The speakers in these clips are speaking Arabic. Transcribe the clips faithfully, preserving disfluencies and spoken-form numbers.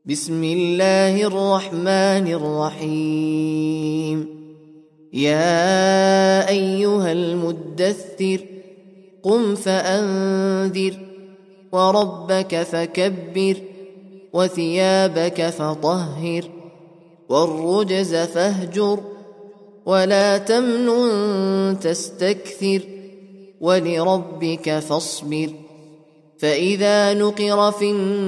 بسم الله الرحمن الرحيم. يا أيها المدثر قم فأنذر وربك فكبر وثيابك فطهر والرجز فاهجر ولا تمنن تستكثر ولربك فاصبر. فإذا نقر في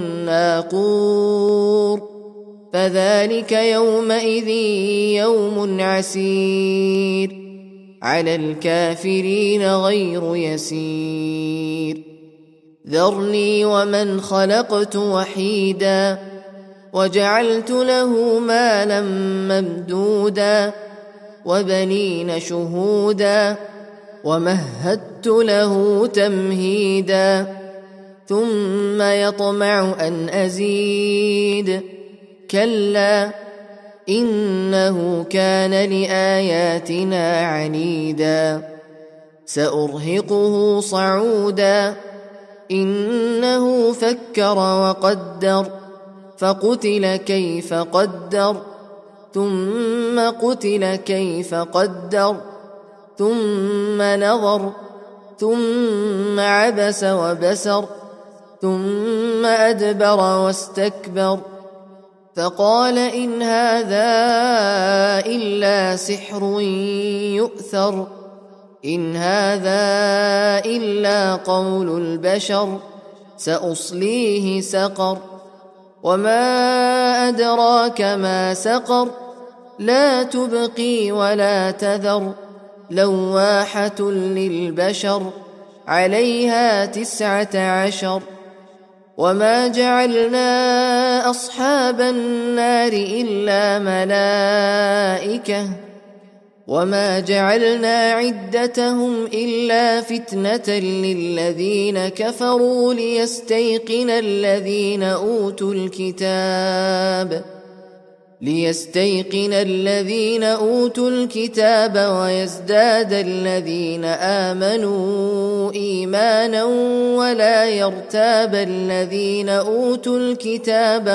الناقور فذلك يومئذ يوم عسير على الكافرين غير يسير. ذرني ومن خلقت وحيدا وجعلت له مالا ممدودا وبنين شهودا ومهدت له تمهيدا ثم يطمع أن أزيد كلا إنه كان لآياتنا عنيدا سأرهقه صعودا إنه فكر وقدر فقتل كيف قدر ثم قتل كيف قدر ثم نظر ثم عبس وبسر ثم أدبر واستكبر فقال إن هذا إلا سحر يؤثر إن هذا إلا قول البشر سأصليه سقر وما أدراك ما سقر لا تبقي ولا تذر لواحة للبشر عليها تسعة عشر. وما جعلنا أصحاب النار إلا ملائكة وما جعلنا عدتهم إلا فتنة للذين كفروا ليستيقن الذين أوتوا الكتاب ليستيقن الذين أوتوا الكتاب ويزداد الذين آمنوا إيمانا ولا يرتاب الذين أوتوا الكتاب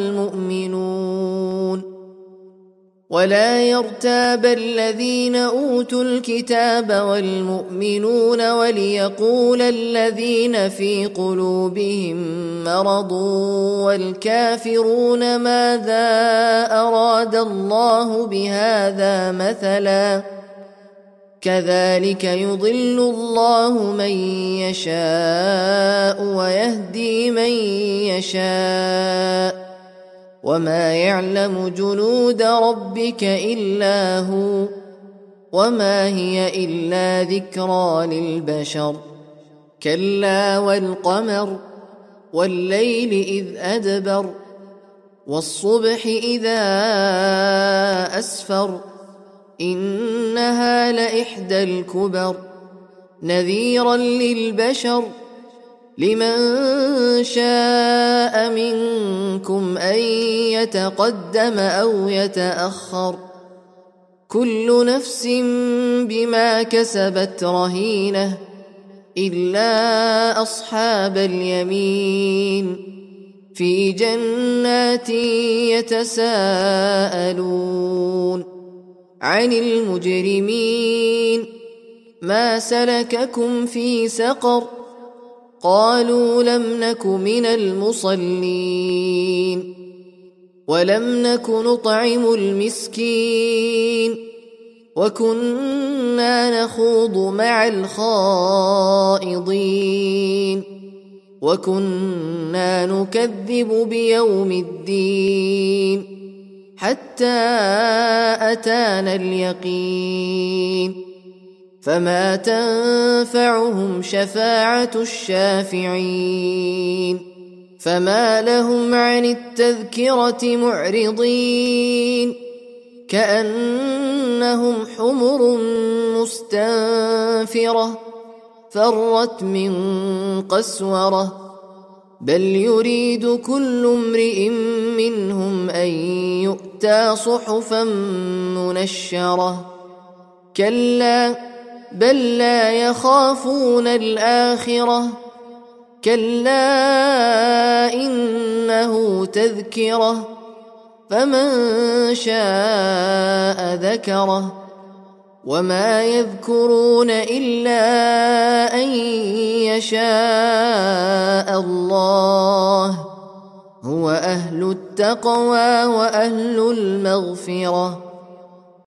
والمؤمنون ولا يرتاب الذين أوتوا الكتاب والمؤمنون وليقول الذين في قلوبهم مرض والكافرون ماذا أراد الله بهذا مثلا كذلك يضل الله من يشاء ويهدي من يشاء وما يعلم جنود ربك إلا هو وما هي إلا ذكرى للبشر. كلا والقمر والليل إذ أدبر والصبح إذا أسفر إنها لإحدى الكبر نذيرا للبشر لمن شاء منكم أن يتقدم أو يتأخر كل نفس بما كسبت رهينة إلا أصحاب اليمين في جنات يتساءلون عن المجرمين ما سلككم في سقر قالوا لم نك من المصلين ولم نك نطعم المسكين وكنا نخوض مع الخائضين وكنا نكذب بيوم الدين حتى أتانا اليقين فما تنفعهم شفاعة الشافعين فما لهم عن التذكرة معرضين كأنهم حمر مستنفرة فرت من قسورة بل يريد كل امرئ منهم أن يؤتى صحفا منشرة كلا بل لا يخافون الآخرة كلا إنه تذكرة فمن شاء ذكره وما يذكرون إلا أن يشاء الله هو أهل التقوى وأهل المغفرة